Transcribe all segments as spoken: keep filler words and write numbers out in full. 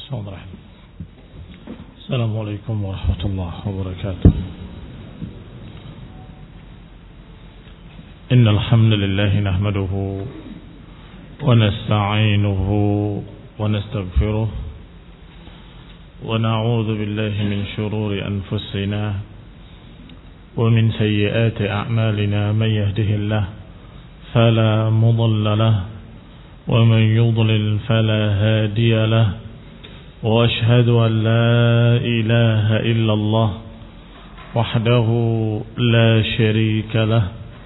Bismillahirrahmanirrahim. Assalamualaikum warahmatullahi wabarakatuh. Innal hamdalillah nahmaduhu wa nasta'inuhu wa nastaghfiruh wa na'udzu billahi min shururi anfusina wa min sayyiati a'malina man yahdihillahu fala mudilla lahu wa man yudlil fala hadiya lahu وأشهد أن لا إله إلا الله وحده لا شريك له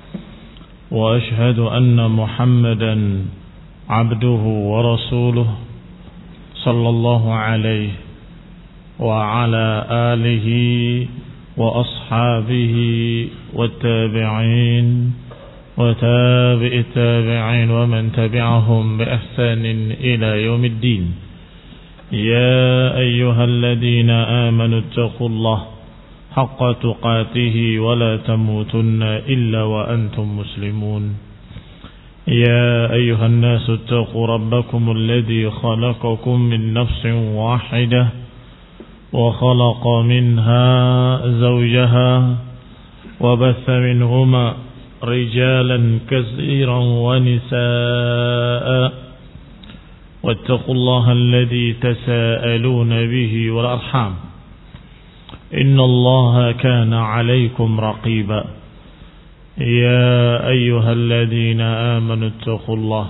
وأشهد أن محمدا عبده ورسوله صلى الله عليه وعلى آله وأصحابه والتابعين وتابع التابعين ومن تبعهم بإحسان إلى يوم الدين. يا أيها الذين آمنوا اتقوا الله حق تقاته ولا تموتن إلا وأنتم مسلمون. يا أيها الناس اتقوا ربكم الذي خلقكم من نفس واحدة وخلق منها زوجها وبث منهما رجالا كثيرا ونساء واتقوا الله الذي تساءلون به والأرحام إن الله كان عليكم رقيبا. يا أيها الذين آمنوا اتقوا الله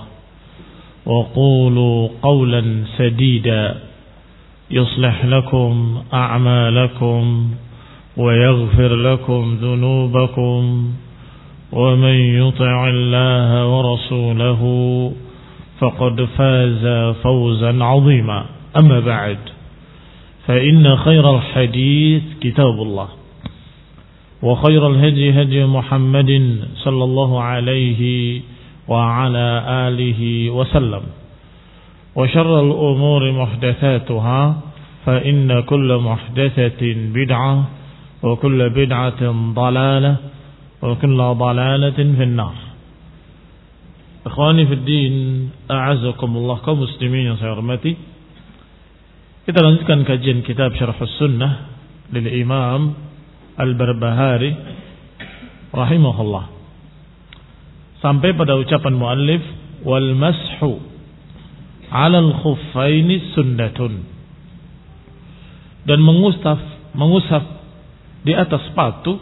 وقولوا قولا سديدا يصلح لكم أعمالكم ويغفر لكم ذنوبكم ومن يطع الله ورسوله فقد فاز فوزا عظيما. أما بعد فإن خير الحديث كتاب الله وخير الهدي هدي محمد صلى الله عليه وعلى آله وسلم وشر الأمور محدثاتها فإن كل محدثة بدعة وكل بدعة ضلالة وكل ضلالة في النار. Ikhwani fiddin, a'azakumullah, kaum muslimin yang saya hormati. Kita lanjutkan kajian kitab Syarhus Sunnah lil Imam Al-Barbahari rahimahullah. Sampai pada ucapan muallif, wal mashu 'ala al-khuffaini sunnatun. Dan mengusap, mengusap di atas sepatu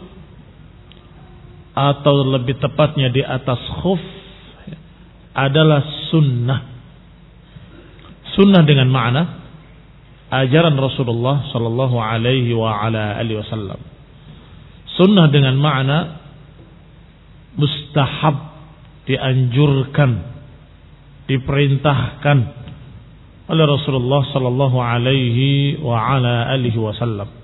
atau lebih tepatnya di atas khuf adalah sunnah. Sunnah dengan makna ajaran Rasulullah sallallahu alaihi wa ala alihi wasallam. Sunnah dengan makna mustahab, dianjurkan, diperintahkan oleh Rasulullah sallallahu alaihi wa ala alihi wasallam.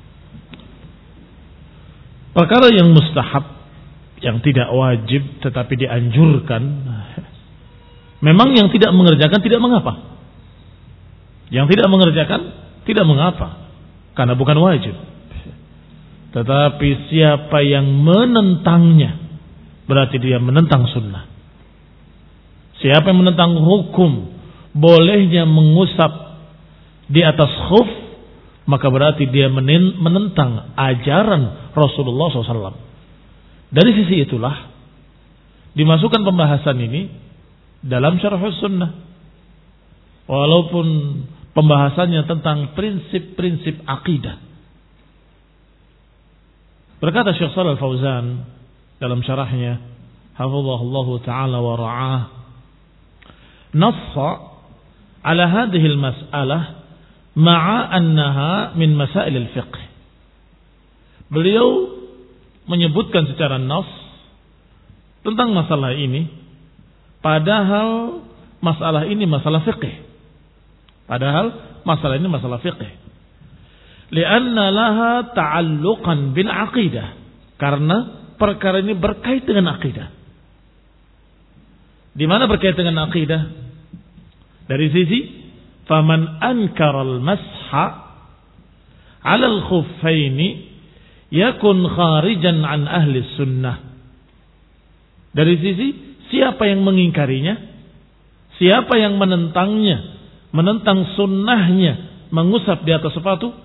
Perkara yang mustahab, yang tidak wajib tetapi dianjurkan, memang yang tidak mengerjakan tidak mengapa. Yang tidak mengerjakan tidak mengapa, karena bukan wajib. Tetapi siapa yang menentangnya, berarti dia menentang sunnah. Siapa yang menentang hukum bolehnya mengusap di atas khuf, maka berarti dia menentang ajaran Rasulullah shallallahu alaihi wasallam. Dari sisi itulah dimasukkan pembahasan ini dalam Syarhus Sunnah, walaupun pembahasannya tentang prinsip-prinsip akidah. Berkata Syekh Shalih Al-Fauzan dalam syarahnya, hafizahullahu taala wa ra'ah, nassa ala hadhihi al-mas'alah ma'a annaha min masail al-fiqh. Beliau menyebutkan secara nas tentang masalah ini, padahal masalah ini masalah fiqh. Padahal masalah ini masalah fiqh. Lianna laha ta'alluqan bil aqidah. Karena perkara ini berkait dengan akidah. Di mana berkait dengan akidah? Dari sisi faman ankara al-masha 'ala al-khuffaini yakun kharijan an ahli sunnah. Dari sisi siapa yang mengingkarinya, siapa yang menentangnya, menentang sunnahnya mengusap di atas sepatu,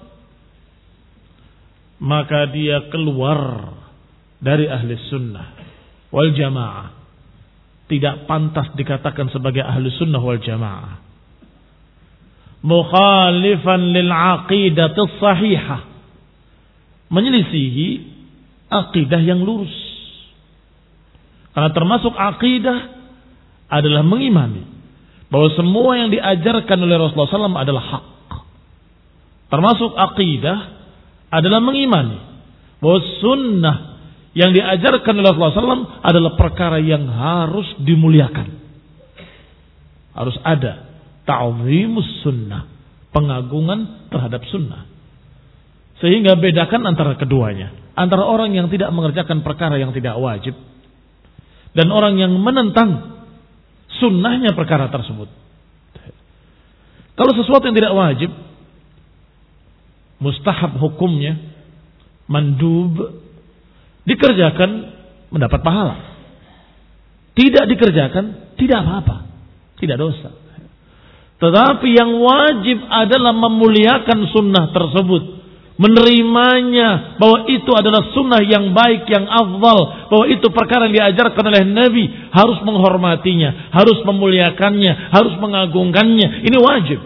maka dia keluar dari ahli sunnah wal jamaah. Tidak pantas dikatakan sebagai ahli sunnah wal jamaah. Mukhalifan lil aqidati sahihah, menyelisihi akidah yang lurus. Karena termasuk akidah adalah mengimani bahwa semua yang diajarkan oleh Rasulullah shallallahu alaihi wasallam adalah hak. Termasuk akidah adalah mengimani bahwa sunnah yang diajarkan oleh Rasulullah shallallahu alaihi wasallam adalah perkara yang harus dimuliakan. Harus ada ta'zimus sunnah, pengagungan terhadap sunnah. Sehingga bedakan antara keduanya. Antara orang yang tidak mengerjakan perkara yang tidak wajib dan orang yang menentang sunnahnya perkara tersebut. Kalau sesuatu yang tidak wajib, mustahab hukumnya, mandub, dikerjakan mendapat pahala. Tidak dikerjakan tidak apa-apa, tidak dosa. Tetapi yang wajib adalah memuliakan sunnah tersebut, menerimanya bahwa itu adalah sunnah yang baik, yang afdal, bahwa itu perkara yang diajarkan oleh Nabi, harus menghormatinya, harus memuliakannya, harus mengagungkannya. Ini wajib.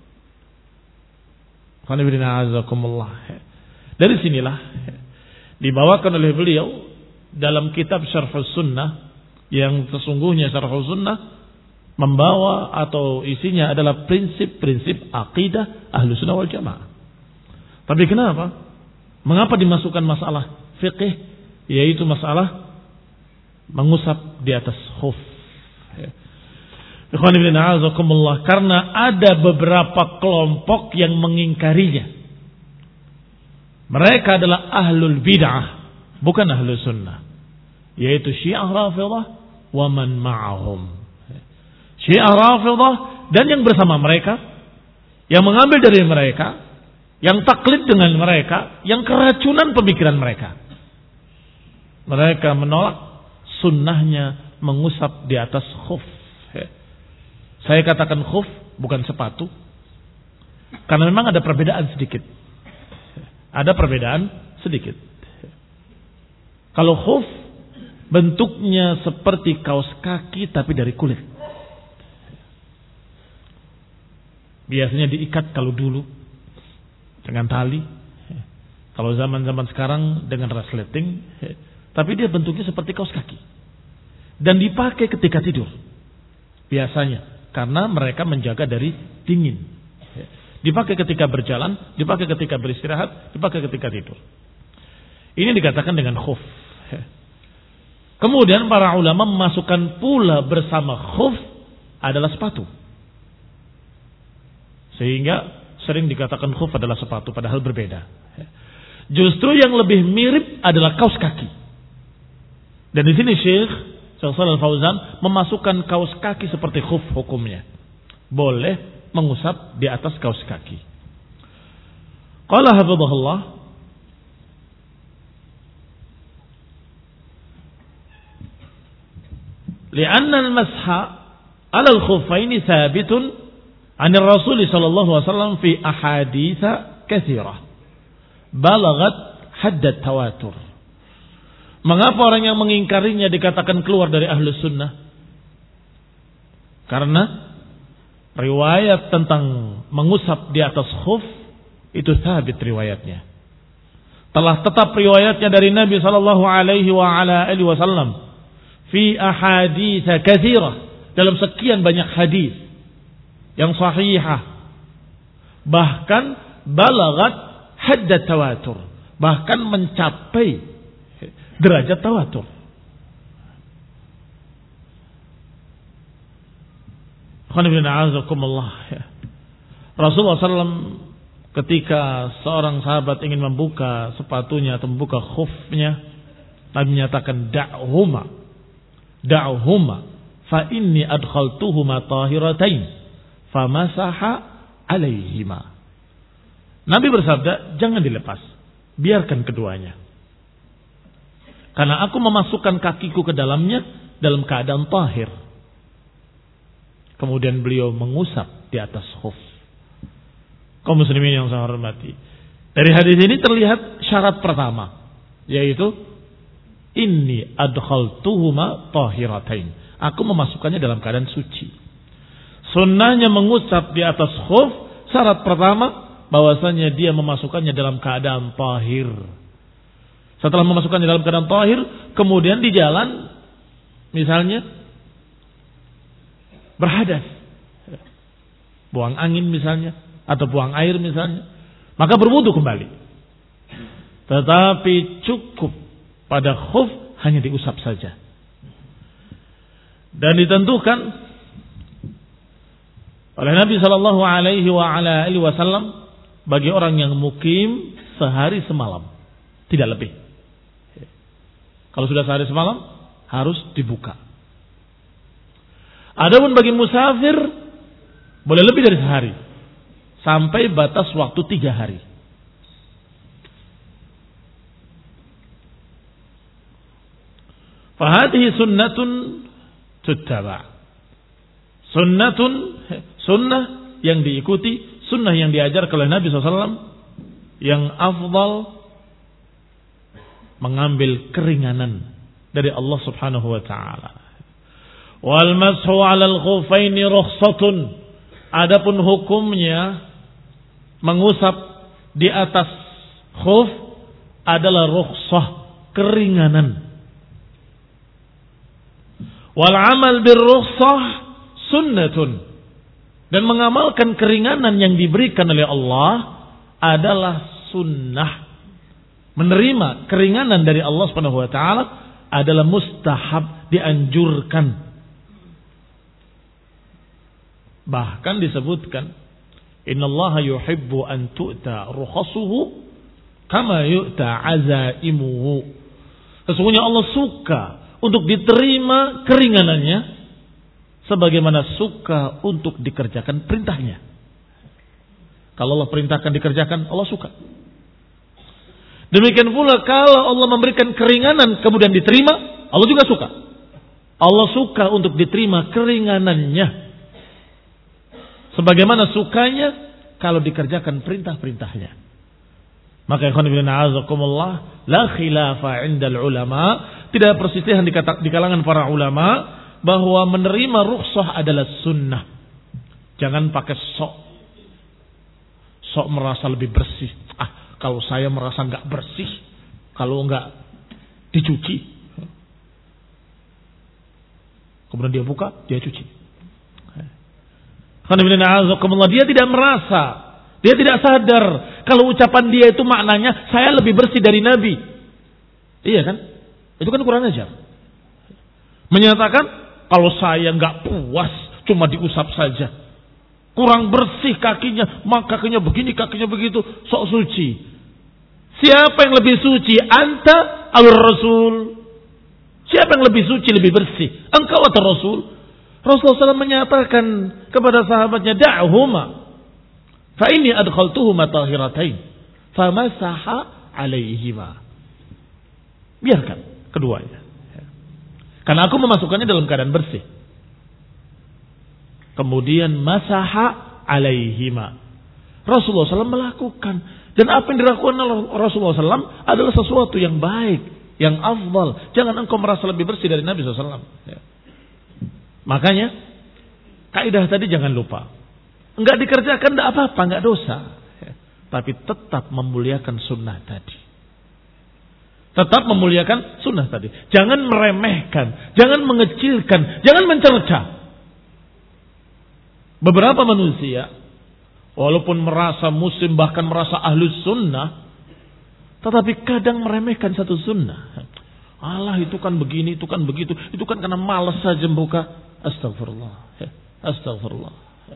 Dari sinilah dibawakan oleh beliau dalam kitab Syarhus Sunnah, yang sesungguhnya Syarhus Sunnah membawa atau isinya adalah prinsip-prinsip akidah Ahlus Sunnah wal Jamaah. Tapi kenapa? Mengapa dimasukkan masalah fikih, yaitu masalah mengusap di atas khuf? Ikhwan fillah a'azakumullah, karena ada beberapa kelompok yang mengingkarinya. Mereka adalah ahlul bid'ah, bukan ahlus sunnah, yaitu Syiah Rafidhah wa man ma'ahum. Syiah Rafidhah dan yang bersama mereka, yang mengambil dari mereka, yang taklid dengan mereka, yang keracunan pemikiran mereka. Mereka menolak sunnahnya mengusap di atas khuf. Saya katakan khuf bukan sepatu, karena memang ada perbedaan sedikit. Ada perbedaan sedikit. Kalau khuf bentuknya seperti kaos kaki tapi dari kulit. Biasanya diikat kalau dulu dengan tali. Kalau zaman-zaman sekarang dengan resleting. Tapi dia bentuknya seperti kaos kaki. Dan dipakai ketika tidur. Biasanya. Karena mereka menjaga dari dingin. Dipakai ketika berjalan, dipakai ketika beristirahat, dipakai ketika tidur. Ini dikatakan dengan khuf. Kemudian para ulama memasukkan pula bersama khuf adalah sepatu. Sehingga sering dikatakan khuf adalah sepatu, padahal berbeda. Justru yang lebih mirip adalah kaos kaki. Dan di sini Syekh Syekh Shalal Fauzan memasukkan kaos kaki seperti khuf hukumnya. Boleh mengusap di atas kaos kaki. Qala hafizahullah, li'anna al-masha 'ala al-khuffaini thabitun 'an ar-rasul sallallahu alaihi wasallam fi ahadits katsirah balaghat hadd at-tawatur. Mengapa orang yang mengingkarinya dikatakan keluar dari Ahlus Sunnah? Karena riwayat tentang mengusap di atas khuf itu sabit riwayatnya. Telah tetap riwayatnya dari Nabi sallallahu alaihi wa ala alihi wasallam fi ahadits katsirah, dalam sekian banyak hadis yang sahihah. Bahkan balaghat hadd tawatur, bahkan mencapai derajat tawatur. Rasulullah shallallahu alaihi wasallam ketika seorang sahabat ingin membuka sepatunya atau membuka khufnya, Nabi menyatakan da'huma da'huma fa inni adkhaltuhuma tahiratain famasaha alaihima. Nabi bersabda, jangan dilepas, biarkan keduanya, karena aku memasukkan kakiku ke dalamnya dalam keadaan tahir. Kemudian beliau mengusap di atas khuf. Kaum muslimin yang saya hormati, dari hadis ini terlihat syarat pertama, yaitu inni adkhaltuhuma tahiratain. Aku memasukkannya dalam keadaan suci. Sunnahnya mengusap di atas khuf, syarat pertama bahwasanya dia memasukkannya dalam keadaan tahir. Setelah memasukkannya dalam keadaan tahir, kemudian di jalan misalnya berhadas, buang angin misalnya, atau buang air misalnya, maka berwudu kembali. Tetapi cukup pada khuf hanya diusap saja. Dan ditentukan oleh Nabi Shallallahu Alaihi Wasallam bagi orang yang mukim sehari semalam, tidak lebih. Kalau sudah sehari semalam harus dibuka. Adapun bagi musafir boleh lebih dari sehari, sampai batas waktu tiga hari. Fahadihi sunnatun tuttaba. Sunnatun, sunnah yang diikuti, sunnah yang diajar oleh Nabi shallallahu alaihi wasallam, yang afdal mengambil keringanan dari Allah Subhanahu wa taala. Wal mashu 'alal khuffaini rukhsatun. Adapun hukumnya mengusap di atas khuf adalah rukhsah, keringanan. Wal amal bir rukhsah sunnatun. Dan mengamalkan keringanan yang diberikan oleh Allah adalah sunnah. Menerima keringanan dari Allah Subhanahu wa taala adalah mustahab, dianjurkan. Bahkan disebutkan, innallaha yuhibbu an tu'ta rukhasuhu kama yu'ta azaimuhu. Sesungguhnya Allah suka untuk diterima keringanannya sebagaimana suka untuk dikerjakan perintahnya. Kalau Allah perintahkan dikerjakan, Allah suka. Demikian pula kalau Allah memberikan keringanan kemudian diterima, Allah juga suka. Allah suka untuk diterima keringanannya sebagaimana sukanya kalau dikerjakan perintah-perintahnya. Maka ikhwan fillah azakumullah, la khilafa 'indal ulama, tidak perselisihan di kalangan para ulama bahwa menerima rukhsah adalah sunnah. Jangan pakai sok sok merasa lebih bersih. Ah, kalau saya merasa enggak bersih kalau enggak dicuci. Kemudian dia buka, dia cuci. Dia tidak merasa, dia tidak sadar kalau ucapan dia itu maknanya saya lebih bersih dari Nabi. Iya kan? Itu kan kurang ajar. Menyatakan kalau saya nggak puas cuma diusap saja, kurang bersih kakinya, maka kakinya begini, kakinya begitu, sok suci. Siapa yang lebih suci? Anta atau Rasul? Siapa yang lebih suci, lebih bersih? Engkau atau Rasul? Rasulullah shallallahu alaihi wasallam menyatakan kepada sahabatnya, da'huma fa inni adkhaltuhuma tahiratain famasaha alaihima. Biarkan keduanya, karena aku memasukkannya dalam keadaan bersih. Kemudian masaha alaihima. Rasulullah shallallahu alaihi wasallam melakukan, dan apa yang dilakukan oleh Rasulullah shallallahu alaihi wasallam adalah sesuatu yang baik, yang afdal. Jangan engkau merasa lebih bersih dari Nabi shallallahu alaihi wasallam. Makanya kaidah tadi jangan lupa. Enggak dikerjakan enggak apa-apa, enggak dosa. Tapi tetap memuliakan sunnah tadi. Tetap memuliakan sunnah tadi. Jangan meremehkan, jangan mengecilkan, jangan mencerca. Beberapa manusia walaupun merasa muslim, bahkan merasa ahlus sunnah, tetapi kadang meremehkan satu sunnah. Allah itu kan begini, itu kan begitu, itu kan karena malas saja buka. Astagfirullah, astagfirullah.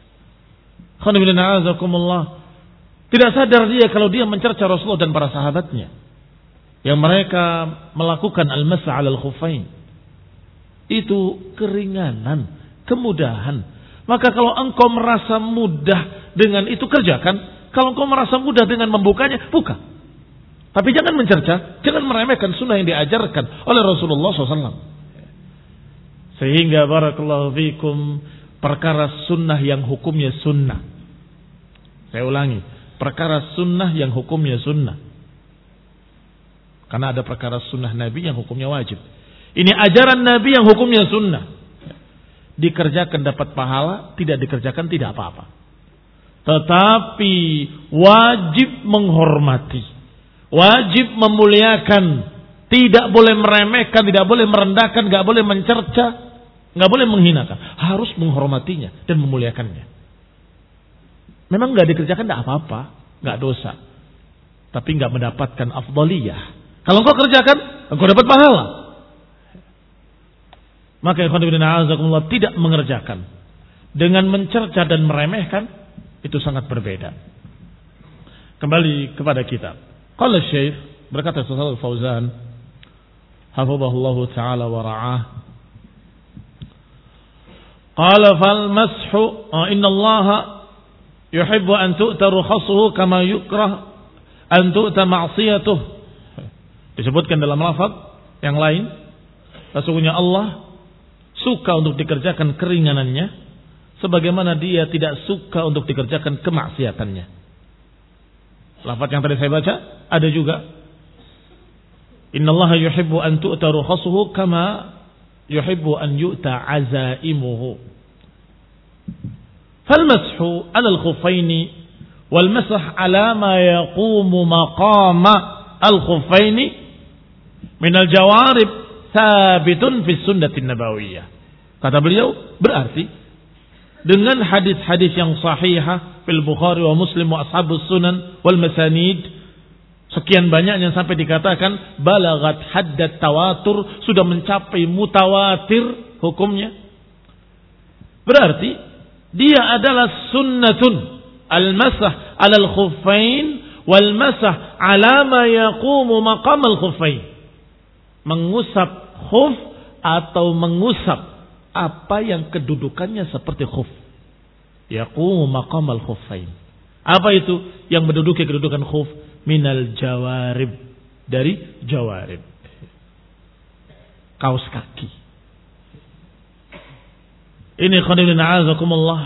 Tidak sadar dia kalau dia mencerca Rasulullah dan para sahabatnya yang mereka melakukan al-masa' 'alal khuffain. Itu keringanan, kemudahan. Maka kalau engkau merasa mudah dengan itu, kerjakan. Kalau engkau merasa mudah dengan membukanya, buka. Tapi jangan mencerca, jangan meremehkan sunnah yang diajarkan oleh Rasulullah shallallahu alaihi wasallam. Sehingga barakallahu fikum, perkara sunnah yang hukumnya sunnah. Saya ulangi, perkara sunnah yang hukumnya sunnah. Karena ada perkara sunnah Nabi yang hukumnya wajib. Ini ajaran Nabi yang hukumnya sunnah. Dikerjakan dapat pahala, tidak dikerjakan tidak apa-apa. Tetapi wajib menghormati, wajib memuliakan, tidak boleh meremehkan, tidak boleh merendahkan, tidak boleh mencerca, tidak boleh menghinakan. Harus menghormatinya dan memuliakannya. Memang nggak dikerjakan tidak apa-apa, nggak dosa, tapi nggak mendapatkan afdaliyah. Kalau engkau kerjakan, engkau dapat pahala. Maka ikhwan fillah azakumullah tidak mengerjakan dengan mencerca dan meremehkan itu sangat berbeda. Kembali kepada kitab. Qala Syekh berkata Shalal Fauzan hafizahullahu taala wa ra'ah. Qala fal mashu inna Allah yuhibbu an tu'ta rukhasuhu kama yukrah an tu'ta ma'siyatuh. Disebutkan dalam lafaz yang lain, sesungguhnya Allah suka untuk dikerjakan keringanannya sebagaimana dia tidak suka untuk dikerjakan kemaksiatannya. Lafaz yang tadi saya baca ada juga innallaha yuhibbu an tu'ta rukhasuhu kama yuhibbu an yu'ta azaimuhu. Fal mashu 'ala al-khuffaini wal masah 'ala ma yaqumu maqama al-khuffaini min al-jawarib sabitun fi sunnatin nabawiyah. Kata beliau, berarti dengan hadis-hadis yang sahihah fil Bukhari wa Muslim wa ashabus sunan wal masanid, sekian banyaknya sampai dikatakan balagat haddat tawatur, sudah mencapai mutawatir hukumnya. Berarti dia adalah sunnatun al-masah 'ala al-khuffain wal masah 'ala ma yaqumu maqam al-khuffain. Mengusap khuf atau mengusap apa yang kedudukannya seperti khuf. Yaqumu maqamal khuffain. Apa itu yang menduduki kedudukan khuf? Minal jawarib, dari jawarib, kaos kaki. Ini khonibin a'azakumullah.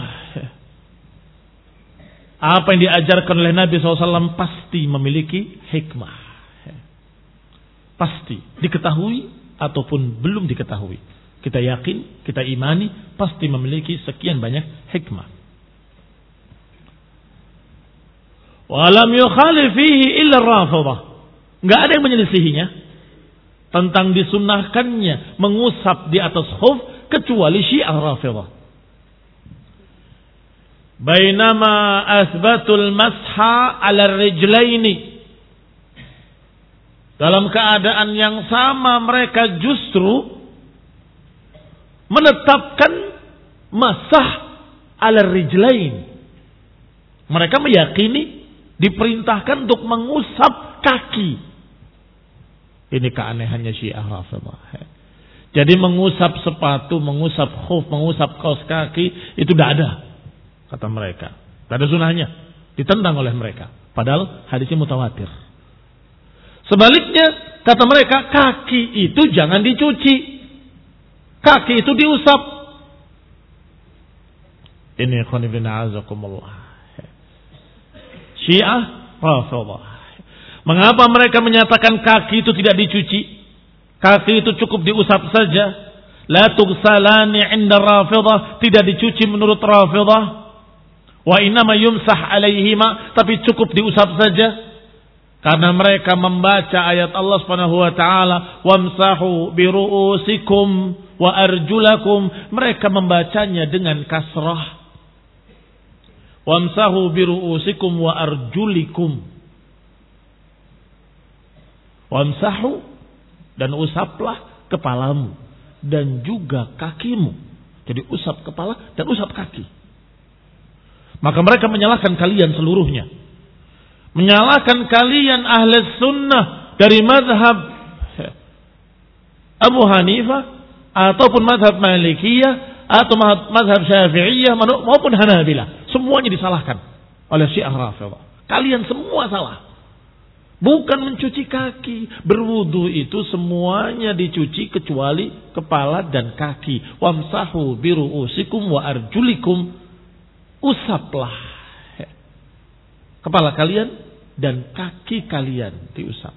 Apa yang diajarkan oleh Nabi shallallahu alaihi wasallam pasti memiliki hikmah. Pasti diketahui ataupun belum diketahui. Kita yakin, kita imani, pasti memiliki sekian banyak hikmah. Walam yukhalif fihi illa Rafidhah. Enggak ada yang menyelisihinya tentang disunnahkannya mengusap di atas khuf kecuali Syiah Rafidhah. Bainama asbatul masha 'ala rijlaini. Dalam keadaan yang sama mereka justru menetapkan masah ala rijlain. Mereka meyakini diperintahkan untuk mengusap kaki. Ini keanehannya Syiah Rafidhah. Jadi mengusap sepatu, mengusap khuf, mengusap kaos kaki itu tidak ada, kata mereka. Tidak ada sunahnya, ditentang oleh mereka. Padahal hadisnya mutawatir. Sebaliknya, kata mereka, kaki itu jangan dicuci. Kaki itu diusap. Ini khonibina azakumullah. Syiah Rafidhah. Mengapa mereka menyatakan kaki itu tidak dicuci? Kaki itu cukup diusap saja. La tughsalani 'inda Rafidhah, tidak dicuci menurut Rafidhah. Wa innama yumsah 'alaihima, tapi cukup diusap saja. Karena mereka membaca ayat Allah Subhanahu wa taala, wamsahu bi ru'usikum wa arjulakum. Mereka membacanya dengan kasrah. Wamsahu bi ru'usikum wa arjulikum. Wamsahu, dan usaplah kepalamu dan juga kakimu. Jadi usap kepala dan usap kaki. Maka mereka menyalahkan kalian seluruhnya. Menyalahkan kalian ahli sunnah dari mazhab Abu Hanifah ataupun mazhab Malikiyah atau mazhab Syafi'iyah maupun Hanabilah. Semuanya disalahkan oleh Syiah Rafidhah. Kalian semua salah. Bukan mencuci kaki. Berwudu itu semuanya dicuci kecuali kepala dan kaki. Wamsahu biru'usikum wa arjulikum. Usaplah kepala kalian dan kaki kalian diusap.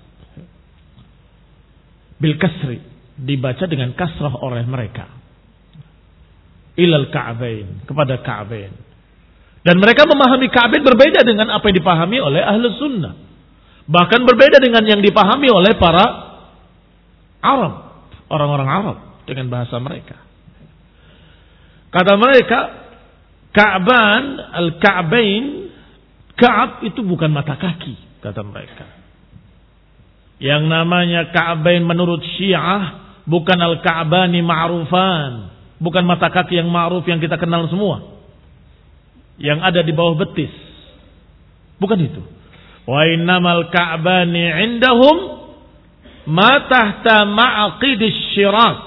Bil kasri, dibaca dengan kasrah oleh mereka. Ilal ka'bain, kepada ka'bain. Dan mereka memahami ka'bain berbeda dengan apa yang dipahami oleh ahli sunnah. Bahkan berbeda dengan yang dipahami oleh para Arab, orang-orang Arab dengan bahasa mereka. Kata mereka, Ka'ban, al-Ka'bain, Ka'ab itu bukan mata kaki, kata mereka. Yang namanya Ka'bain menurut Syiah bukan al-Ka'bani ma'rufan, bukan mata kaki yang ma'ruf yang kita kenal semua, yang ada di bawah betis. Bukan itu. Wa innamal Ka'bani indahum ma tahta ma'aqidis syirak.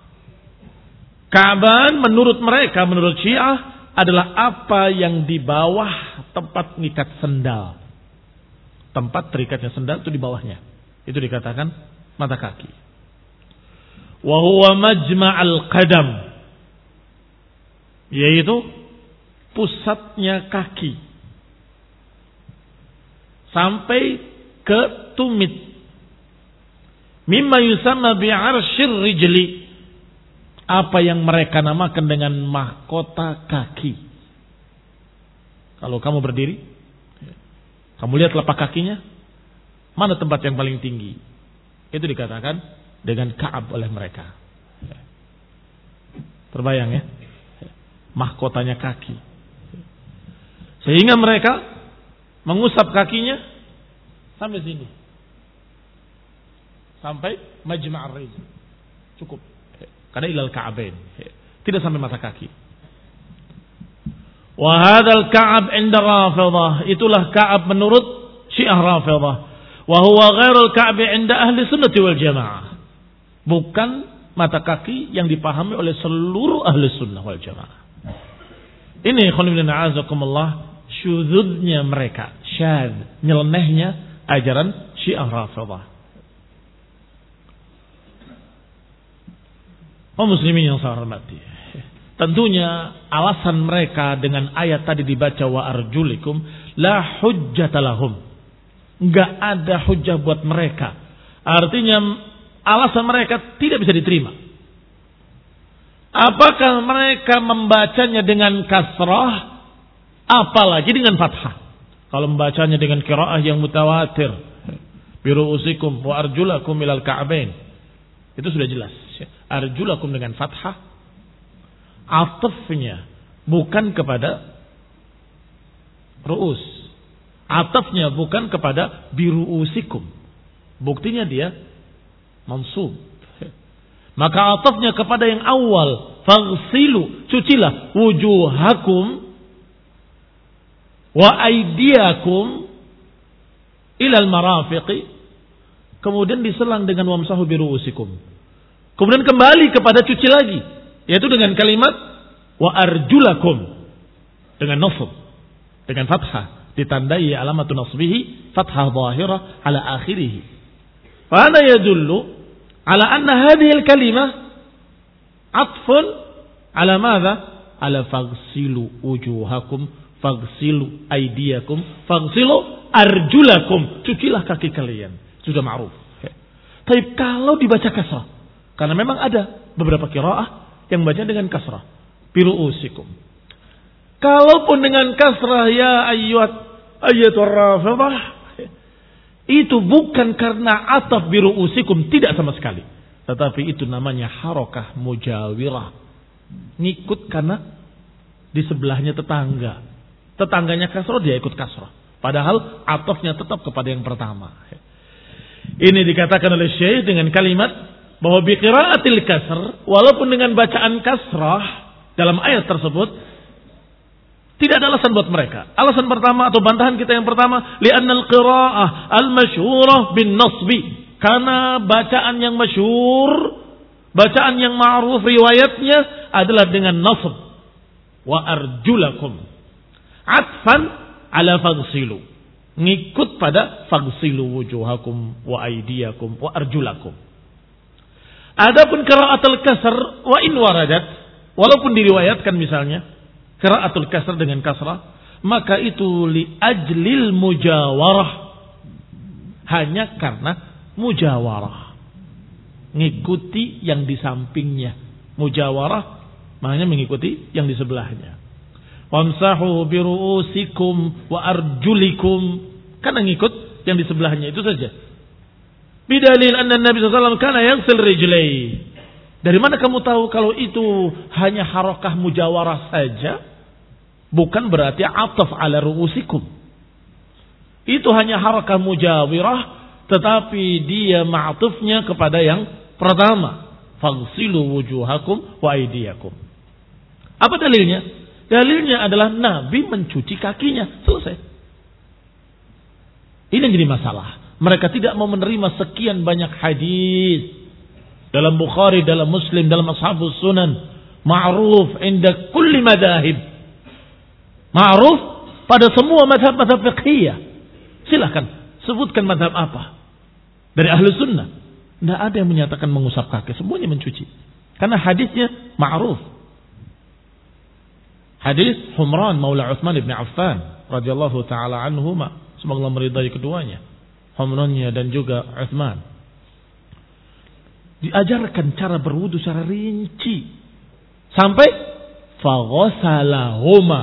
Ka'ban menurut mereka, menurut Syiah adalah apa yang di bawah tempat ngikat sendal. Tempat terikatnya sendal itu di bawahnya. Itu dikatakan mata kaki. Wa huwa majma'al qadam, yaitu pusatnya kaki sampai ke tumit. Mimma yusamma bi'arsyir rijli, apa yang mereka namakan dengan mahkota kaki. Kalau kamu berdiri, kamu lihat telapak kakinya, mana tempat yang paling tinggi? Itu dikatakan dengan Ka'ab oleh mereka. Terbayang ya? Mahkotanya kaki. Sehingga mereka mengusap kakinya sampai sini. Sampai majma'ar rijl. Cukup. Karena ilal Ka'bain, tidak sampai mata kaki. Wa hadzal Ka'ab 'inda Rafidhah, itulah Ka'ab menurut Syiah Rafidhah. Wa huwa ghairul Ka'bi 'inda ahli sunnati wal jamaah. Bukan mata kaki yang dipahami oleh seluruh ahli sunnah wal jamaah. Ini khonibina a'azakumullah syudzudnya mereka, syadz, nyelenehnya ajaran Syiah Rafidhah. Oh muslimin yang saya hormati, tentunya alasan mereka dengan ayat tadi dibaca wa arjulikum la hujjata lahum, enggak ada hujjah buat mereka. Artinya alasan mereka tidak bisa diterima. Apakah mereka membacanya dengan kasrah, apalagi dengan fathah? Kalau membacanya dengan qiraah yang mutawatir, biru'usikum wa arjulakum ilal ka'bain, itu sudah jelas. Arjulakum dengan fathah, atafnya bukan kepada ru'us, atafnya bukan kepada biru'usikum, buktinya dia mansub. Maka atafnya kepada yang awal, faghsilu, cucilah wujuhakum wa aydiyakum ilal marafiqi, kemudian diselang dengan wamsahu biru'usikum. Kemudian kembali kepada cuci lagi, yaitu dengan kalimat wa arjulakum dengan nasb, dengan fathah, ditandai alamatun nasbihi fathah zahirah ala akhirih. Fa hada yadullu ala anna hadhihi al-kalimah atfun ala madza? Ala faghsilu wujuhakum, faghsilu aydiyakum, faghsilu arjulakum, cucilah kaki kalian. Sudah ma'ruf. Tapi kalau dibaca kasrah, karena memang ada beberapa qiraah yang baca dengan kasrah, biru'usikum. Kalaupun dengan kasrah ya ayyuhat ayyatur rafidhah, itu bukan karena ataf biru'usikum, tidak sama sekali. Tetapi itu namanya harakah mujawirah. Ngikut karena di sebelahnya tetangga. Tetangganya kasrah, dia ikut kasrah. Padahal atafnya tetap kepada yang pertama. Ini dikatakan oleh Syekh dengan kalimat bahwa biqiraatil kasr, walaupun dengan bacaan kasrah dalam ayat tersebut, tidak ada alasan buat mereka. Alasan pertama atau bantahan kita yang pertama, li'annal qiraah al-masyhurah bin nasbi, karena bacaan yang masyhur, bacaan yang ma'ruf riwayatnya adalah dengan nasb. Wa arjulakum atfan ala faghsilu, ngikut pada faghsilu wujuhakum wa aydiyakum wa arjulakum. Adapun qiraatul kasr wa in waradat, walaupun diriwayatkan misalnya qiraatul kasr dengan kasrah, maka itu li ajlil mujawarah, hanya karena mujawarah, ngikuti yang di sampingnya. Mujawarah maknanya mengikuti yang di sebelahnya. Wamsahu biru'usikum wa arjulikum, karena ngikut yang di sebelahnya itu saja. Bidalil anna Nabi sallallahu alaihi wasallam kana yaghsil rijlai. Dari mana kamu tahu kalau itu hanya harakah mujawarah saja? Bukan berarti ataf ala ru'usikum. Itu hanya harakah mujawirah, tetapi dia ma'tufnya kepada yang pertama. Faghsilu wujuhakum wa aydiyakum. Apa dalilnya? Dalilnya adalah Nabi mencuci kakinya. Selesai. Ini yang jadi masalah. Mereka tidak mau menerima sekian banyak hadis dalam Bukhari, dalam Muslim, dalam Ashabus Sunan, ma'ruf inda kulli madahib, ma'ruf pada semua madhab-madhab fiqhiyah. Silahkan sebutkan madhab apa dari ahli sunnah. Tidak ada yang menyatakan mengusap kaki, semuanya mencuci, karena hadisnya ma'ruf. Hadis Humran maula Utsman bin Affan radhiyallahu taala anhuma, semoga Allah meridai keduanya, Humrannya dan juga Utsman. Diajarkan cara berwudu secara rinci sampai faghasalahuma,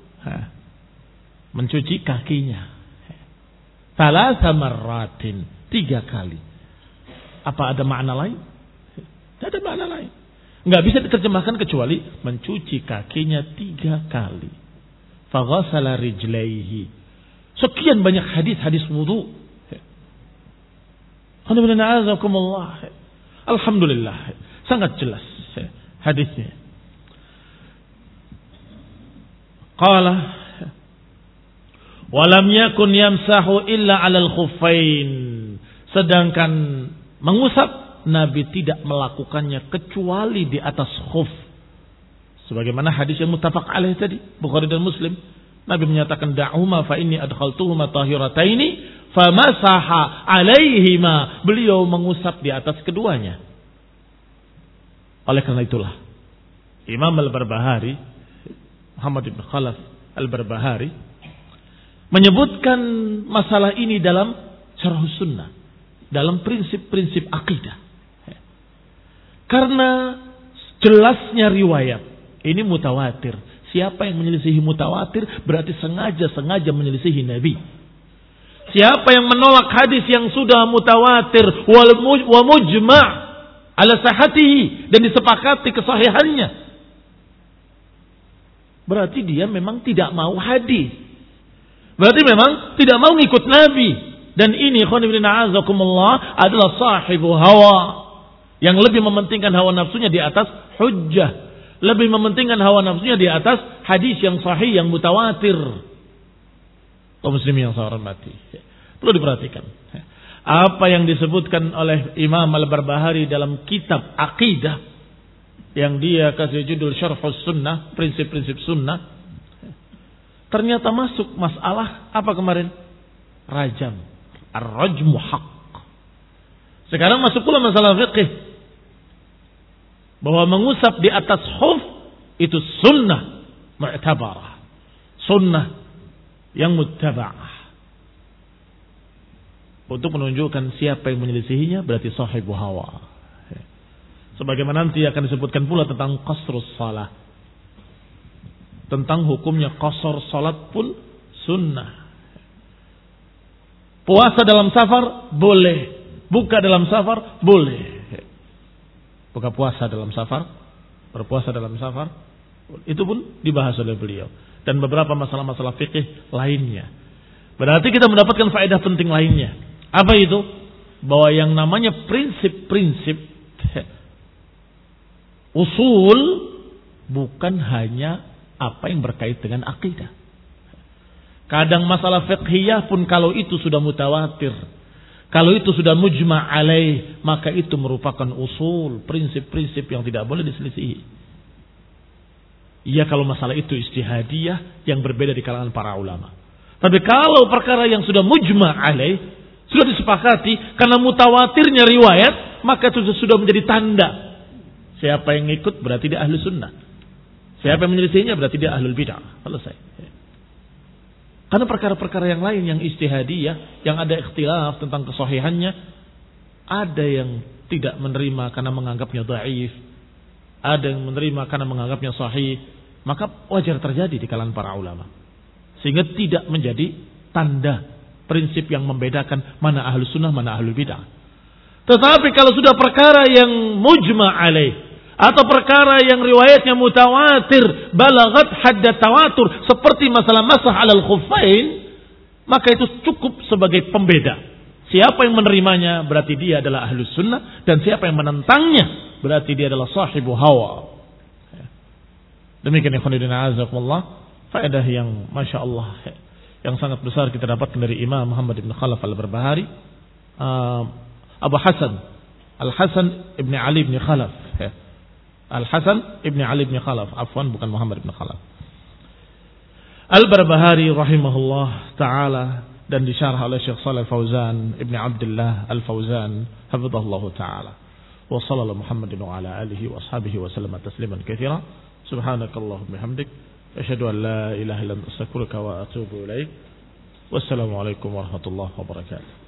mencuci kakinya thalatha marratin, tiga kali. Apa ada makna lain? Tidak ada makna lain. Enggak bisa diterjemahkan kecuali mencuci kakinya tiga kali. Faghasala rijlaihi. Sekian banyak hadis-hadis wudu. Alhamdulillah, sangat jelas hadisnya. Qala walam yakun yamsahu illa 'alal khuffain. Sedangkan mengusap Nabi tidak melakukannya kecuali di atas khuf. Sebagaimana hadis yang muttafaq alaih tadi, Bukhari dan Muslim. Nabi menyatakan da'huma fa inni adkhaltuhuma tahirataini famasaha alaihima. Beliau mengusap di atas keduanya. Oleh karena itulah Imam Al-Barbahari, Muhammad bin Khalaf Al-Barbahari, menyebutkan masalah ini dalam Syarh Sunnah, dalam prinsip-prinsip akidah. Karena jelasnya riwayat ini mutawatir. Siapa yang menyelisihi mutawatir berarti sengaja-sengaja menyelisihi Nabi. Siapa yang menolak hadis yang sudah mutawatir wa mujma' ala sahatihi dan disepakati kesahihannya, berarti dia memang tidak mau hadis. Berarti memang tidak mau ngikut Nabi. Dan ini khonibina azakumullah adalah sahibu hawa, yang lebih mementingkan hawa nafsunya di atas hujjah, lebih mementingkan hawa nafsunya di atas hadis yang sahih, yang mutawatir. Kaum muslimin yang saya hormati, perlu diperhatikan apa yang disebutkan oleh Imam Al-Barbahari dalam kitab Aqidah yang dia kasih judul Syarhus Sunnah, prinsip-prinsip sunnah. Ternyata masuk masalah apa kemarin? Rajam, ar-rajmu haqq. Sekarang masuk pula masalah fiqih, bahwa mengusap di atas khuf itu sunnah mu'tabarah, sunnah yang muttaba'ah. Untuk menunjukkan siapa yang menyelisihinya berarti sahibu hawa. Sebagaimana nanti akan disebutkan pula tentang qasrus salah, tentang hukumnya qasar salat pun sunnah. Puasa dalam safar boleh, buka dalam safar boleh. Buka puasa dalam safar, berpuasa dalam safar, itu pun dibahas oleh beliau. Dan beberapa masalah-masalah fikih lainnya. Berarti kita mendapatkan faedah penting lainnya. Apa itu? Bahwa yang namanya prinsip-prinsip usul bukan hanya apa yang berkait dengan akidah. Kadang masalah fiqhiyah pun kalau itu sudah mutawatir, kalau itu sudah mujma' alaih, maka itu merupakan usul, prinsip-prinsip yang tidak boleh diselisihi. Iya kalau masalah itu ijtihadiyah yang berbeda di kalangan para ulama. Tapi kalau perkara yang sudah mujma' alaih, sudah disepakati karena mutawatirnya riwayat, maka itu sudah menjadi tanda. Siapa yang ikut berarti dia ahli sunnah. Siapa yang menyelisihinya berarti dia ahlul bid'ah. Selesai. Karena perkara-perkara yang lain yang ijtihadiyah, yang ada ikhtilaf tentang kesahihannya, ada yang tidak menerima karena menganggapnya dhaif, ada yang menerima karena menganggapnya sahih, maka wajar terjadi di kalangan para ulama. Sehingga tidak menjadi tanda prinsip yang membedakan mana ahlu sunnah, mana ahlu bid'ah. Tetapi kalau sudah perkara yang mujma' alaih, atau perkara yang riwayatnya mutawatir, balagat hadda tawatur, seperti masalah masah alal khuffain, maka itu cukup sebagai pembeda. Siapa yang menerimanya berarti dia adalah ahlus sunnah, dan siapa yang menentangnya berarti dia adalah sahibu hawa. Demikian ikhwan fillah azakumullah, faedah yang masya Allah, yang sangat besar kita dapatkan dari Imam Muhammad ibn Khalaf al-Barbahari, uh, Abu Hasan Al-Hasan ibn Ali ibn Khalaf, Al-Hasan ibn Ali ibn Khalaf, afwan bukan Muhammad ibn Khalaf, Al-Barbahari rahimahullah ta'ala, dan disyarah oleh Syekh Shalih Fauzan ibn Abdullah Al-Fauzan hafizahullah ta'ala. Wa sallallahu Muhammadin wa ala alihi wa ashabihi wa sallam tasliman katsira. Subhanakallahumma bihamdik asyhadu an la ilaha illa anta astaghfiruka wa atubu ilaik. Wassalamu alaikum warahmatullahi wabarakatuh.